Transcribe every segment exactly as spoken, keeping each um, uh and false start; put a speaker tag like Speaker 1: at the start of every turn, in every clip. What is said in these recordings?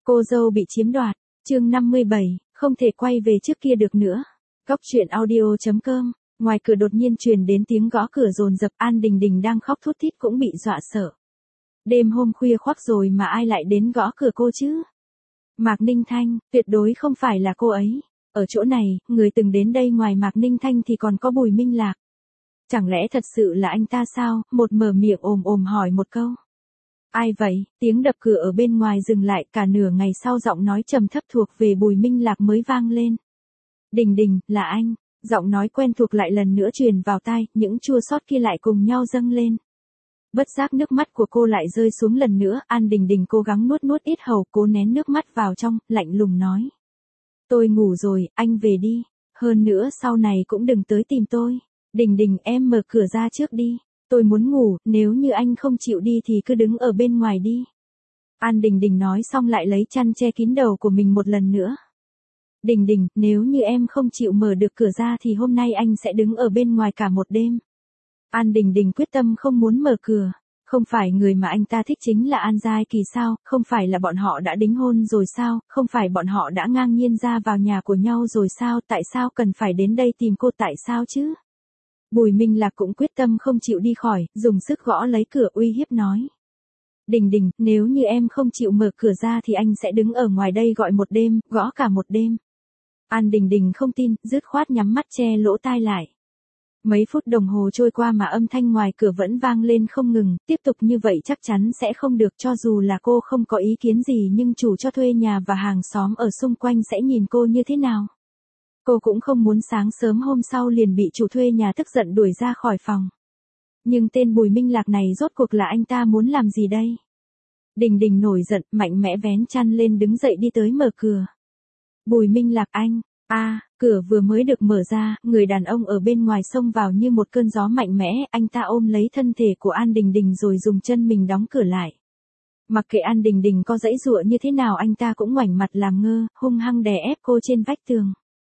Speaker 1: Cô dâu bị chiếm đoạt, chương năm mươi bảy, không thể quay về trước kia được nữa. Góc truyện audio chấm com, ngoài cửa đột nhiên truyền đến tiếng gõ cửa dồn dập. An Đình Đình đang khóc thút thít cũng bị dọa sợ. Đêm hôm khuya khoắt rồi mà ai lại đến gõ cửa cô chứ? Mạc Ninh Thanh, tuyệt đối không phải là cô ấy. Ở chỗ này, người từng đến đây ngoài Mạc Ninh Thanh thì còn có Bùi Minh Lạc. Chẳng lẽ thật sự là anh ta sao? Một mở miệng ồm ồm hỏi một câu. Ai vậy? Tiếng đập cửa ở bên ngoài dừng lại, cả nửa ngày sau giọng nói trầm thấp thuộc về Bùi Minh Lạc mới vang lên. Đình Đình, là anh. Giọng nói quen thuộc lại lần nữa truyền vào tai, những chua xót kia lại cùng nhau dâng lên. Bất giác nước mắt của cô lại rơi xuống lần nữa. An Đình Đình cố gắng nuốt nuốt ít hầu, cố nén nước mắt vào trong, lạnh lùng nói. Tôi ngủ rồi, anh về đi. Hơn nữa sau này cũng đừng tới tìm tôi. Đình Đình, em mở cửa ra trước đi. Tôi muốn ngủ, nếu như anh không chịu đi thì cứ đứng ở bên ngoài đi. An Đình Đình nói xong lại lấy chăn che kín đầu của mình một lần nữa. Đình Đình, nếu như em không chịu mở được cửa ra thì hôm nay anh sẽ đứng ở bên ngoài cả một đêm. An Đình Đình quyết tâm không muốn mở cửa. Không phải người mà anh ta thích chính là An Giai Kỳ sao? Không phải là bọn họ đã đính hôn rồi sao? Không phải bọn họ đã ngang nhiên ra vào nhà của nhau rồi sao? Tại sao cần phải đến đây tìm cô, tại sao chứ? Bùi Minh Lạc cũng quyết tâm không chịu đi khỏi, dùng sức gõ lấy cửa uy hiếp nói. Đình Đình, nếu như em không chịu mở cửa ra thì anh sẽ đứng ở ngoài đây gọi một đêm, gõ cả một đêm. An Đình Đình không tin, dứt khoát nhắm mắt che lỗ tai lại. Mấy phút đồng hồ trôi qua mà âm thanh ngoài cửa vẫn vang lên không ngừng, tiếp tục như vậy chắc chắn sẽ không được, cho dù là cô không có ý kiến gì nhưng chủ cho thuê nhà và hàng xóm ở xung quanh sẽ nhìn cô như thế nào. Cô cũng không muốn sáng sớm hôm sau liền bị chủ thuê nhà tức giận đuổi ra khỏi phòng. Nhưng tên Bùi Minh Lạc này rốt cuộc là anh ta muốn làm gì đây? Đình Đình nổi giận, mạnh mẽ vén chăn lên đứng dậy đi tới mở cửa. Bùi Minh Lạc anh, a à, cửa vừa mới được mở ra, người đàn ông ở bên ngoài xông vào như một cơn gió mạnh mẽ, anh ta ôm lấy thân thể của An Đình Đình rồi dùng chân mình đóng cửa lại. Mặc kệ An Đình Đình có giãy giụa như thế nào anh ta cũng ngoảnh mặt làm ngơ, hung hăng đè ép cô trên vách tường.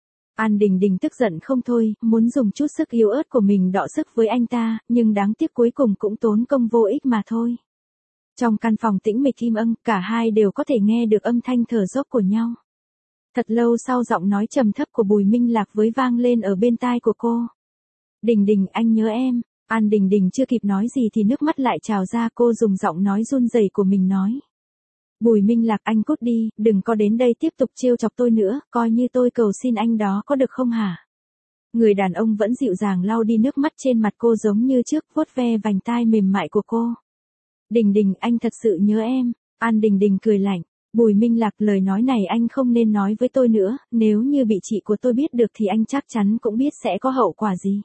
Speaker 1: An Đình Đình tức giận không thôi, muốn dùng chút sức yếu ớt của mình đọ sức với anh ta, nhưng đáng tiếc cuối cùng cũng tốn công vô ích mà thôi. Trong căn phòng tĩnh mịch im ắng, cả hai đều có thể nghe được âm thanh thở dốc của nhau. Thật lâu sau giọng nói trầm thấp của Bùi Minh Lạc với vang lên ở bên tai của cô. Đình Đình, anh nhớ em. An Đình Đình chưa kịp nói gì thì nước mắt lại trào ra, cô dùng giọng nói run rẩy của mình nói. Bùi Minh Lạc, anh cút đi, đừng có đến đây tiếp tục trêu chọc tôi nữa, coi như tôi cầu xin anh đó có được không hả? Người đàn ông vẫn dịu dàng lau đi nước mắt trên mặt cô giống như trước, vuốt ve vành tai mềm mại của cô. Đình Đình, anh thật sự nhớ em. An Đình Đình cười lạnh. Bùi Minh Lạc, lời nói này anh không nên nói với tôi nữa, nếu như bị chị của tôi biết được thì anh chắc chắn cũng biết sẽ có hậu quả gì.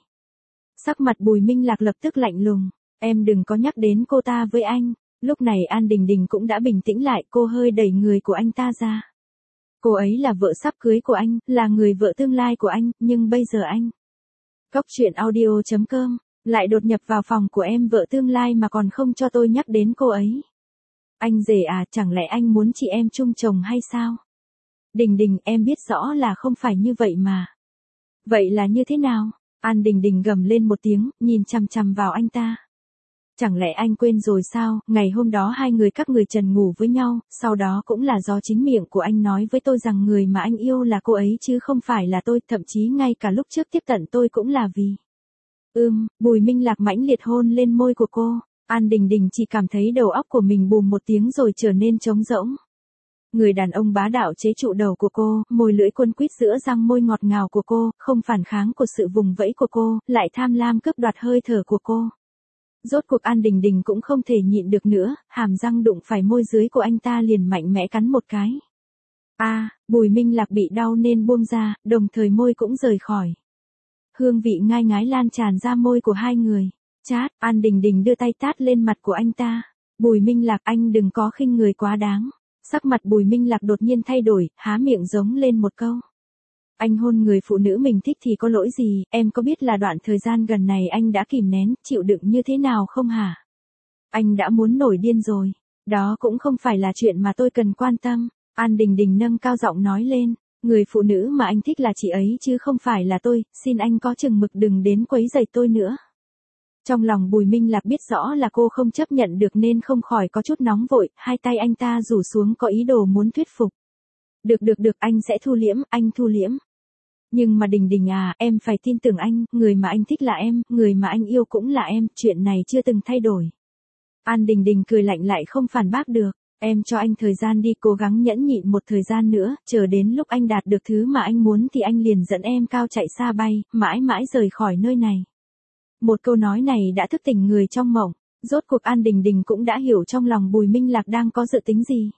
Speaker 1: Sắc mặt Bùi Minh Lạc lập tức lạnh lùng. Em đừng có nhắc đến cô ta với anh. Lúc này An Đình Đình cũng đã bình tĩnh lại, cô hơi đẩy người của anh ta ra. Cô ấy là vợ sắp cưới của anh, là người vợ tương lai của anh, nhưng bây giờ anh. Góc truyện audio chấm com, lại đột nhập vào phòng của em vợ tương lai mà còn không cho tôi nhắc đến cô ấy. Anh rể à, chẳng lẽ anh muốn chị em chung chồng hay sao? Đình Đình, em biết rõ là không phải như vậy mà. Vậy là như thế nào? An Đình Đình gầm lên một tiếng, nhìn chằm chằm vào anh ta. Chẳng lẽ anh quên rồi sao, ngày hôm đó hai người các người trần ngủ với nhau, sau đó cũng là do chính miệng của anh nói với tôi rằng người mà anh yêu là cô ấy chứ không phải là tôi, thậm chí ngay cả lúc trước tiếp cận tôi cũng là vì. Ừm, Bùi Minh Lạc mãnh liệt hôn lên môi của cô, An Đình Đình chỉ cảm thấy đầu óc của mình bùm một tiếng rồi trở nên trống rỗng. Người đàn ông bá đạo chế trụ đầu của cô, môi lưỡi quấn quýt giữa răng môi ngọt ngào của cô, không phản kháng của sự vùng vẫy của cô, lại tham lam cướp đoạt hơi thở của cô. Rốt cuộc An Đình Đình cũng không thể nhịn được nữa, hàm răng đụng phải môi dưới của anh ta liền mạnh mẽ cắn một cái. A, à, Bùi Minh Lạc bị đau nên buông ra, đồng thời môi cũng rời khỏi. Hương vị ngai ngái lan tràn ra môi của hai người. Chát, An Đình Đình đưa tay tát lên mặt của anh ta. Bùi Minh Lạc, anh đừng có khinh người quá đáng. Sắc mặt Bùi Minh Lạc đột nhiên thay đổi, há miệng giống lên một câu. Anh hôn người phụ nữ mình thích thì có lỗi gì, em có biết là đoạn thời gian gần này anh đã kìm nén, chịu đựng như thế nào không hả? Anh đã muốn nổi điên rồi. Đó cũng không phải là chuyện mà tôi cần quan tâm. An Đình Đình nâng cao giọng nói lên. Người phụ nữ mà anh thích là chị ấy chứ không phải là tôi, xin anh có chừng mực đừng đến quấy rầy tôi nữa. Trong lòng Bùi Minh Lạc biết rõ là cô không chấp nhận được nên không khỏi có chút nóng vội, hai tay anh ta rủ xuống có ý đồ muốn thuyết phục. Được được được, anh sẽ thu liễm, anh thu liễm. Nhưng mà Đình Đình à, em phải tin tưởng anh, người mà anh thích là em, người mà anh yêu cũng là em, chuyện này chưa từng thay đổi. An Đình Đình cười lạnh lại không phản bác được, em cho anh thời gian đi, cố gắng nhẫn nhịn một thời gian nữa, chờ đến lúc anh đạt được thứ mà anh muốn thì anh liền dẫn em cao chạy xa bay, mãi mãi rời khỏi nơi này. Một câu nói này đã thức tỉnh người trong mộng, rốt cuộc An Đình Đình cũng đã hiểu trong lòng Bùi Minh Lạc đang có dự tính gì.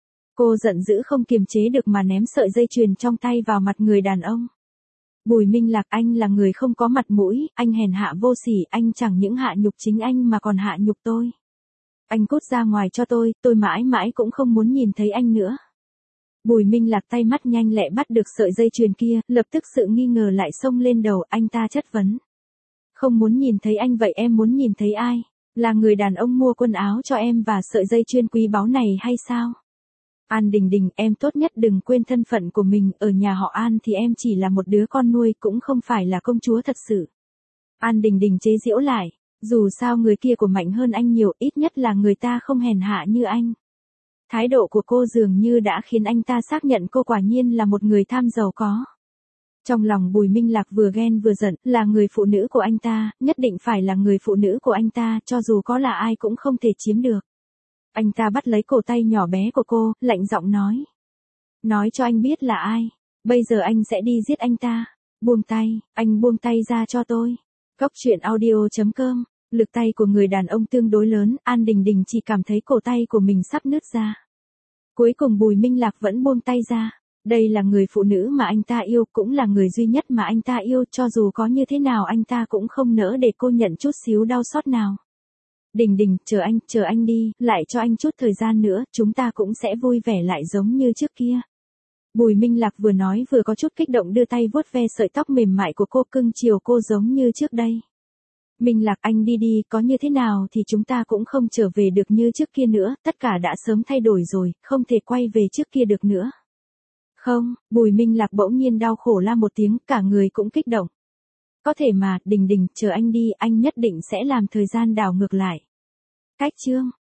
Speaker 1: Cô giận dữ không kiềm chế được mà ném sợi dây chuyền trong tay vào mặt người đàn ông. Bùi Minh Lạc, anh là người không có mặt mũi, anh hèn hạ vô sỉ, anh chẳng những hạ nhục chính anh mà còn hạ nhục tôi. Anh cút ra ngoài cho tôi, tôi mãi mãi cũng không muốn nhìn thấy anh nữa. Bùi Minh Lạc tay mắt nhanh lẹ bắt được sợi dây chuyền kia, lập tức sự nghi ngờ lại xông lên đầu, anh ta chất vấn. Không muốn nhìn thấy anh vậy em muốn nhìn thấy ai? Là người đàn ông mua quần áo cho em và sợi dây chuyền quý báu này hay sao? An Đình Đình, em tốt nhất đừng quên thân phận của mình, ở nhà họ An thì em chỉ là một đứa con nuôi, cũng không phải là công chúa thật sự. An Đình Đình chế giễu lại, dù sao người kia của mạnh hơn anh nhiều, ít nhất là người ta không hèn hạ như anh. Thái độ của cô dường như đã khiến anh ta xác nhận cô quả nhiên là một người tham giàu có. Trong lòng Bùi Minh Lạc vừa ghen vừa giận, là người phụ nữ của anh ta, nhất định phải là người phụ nữ của anh ta, cho dù có là ai cũng không thể chiếm được. Anh ta bắt lấy cổ tay nhỏ bé của cô, lạnh giọng nói. Nói cho anh biết là ai, bây giờ anh sẽ đi giết anh ta. Buông tay, anh buông tay ra cho tôi. Góc truyện audio chấm com, lực tay của người đàn ông tương đối lớn, An Đình Đình chỉ cảm thấy cổ tay của mình sắp nứt ra. Cuối cùng Bùi Minh Lạc vẫn buông tay ra. Đây là người phụ nữ mà anh ta yêu, cũng là người duy nhất mà anh ta yêu, cho dù có như thế nào anh ta cũng không nỡ để cô nhận chút xíu đau xót nào. Đình Đình, chờ anh, chờ anh đi, lại cho anh chút thời gian nữa, chúng ta cũng sẽ vui vẻ lại giống như trước kia. Bùi Minh Lạc vừa nói vừa có chút kích động đưa tay vuốt ve sợi tóc mềm mại của cô, cưng chiều cô giống như trước đây. Minh Lạc, anh đi đi, có như thế nào thì chúng ta cũng không trở về được như trước kia nữa, tất cả đã sớm thay đổi rồi, không thể quay về trước kia được nữa. Không, Bùi Minh Lạc bỗng nhiên đau khổ la một tiếng, cả người cũng kích động. Có thể mà, Đình Đình, chờ anh đi, anh nhất định sẽ làm thời gian đảo ngược lại. Cách chương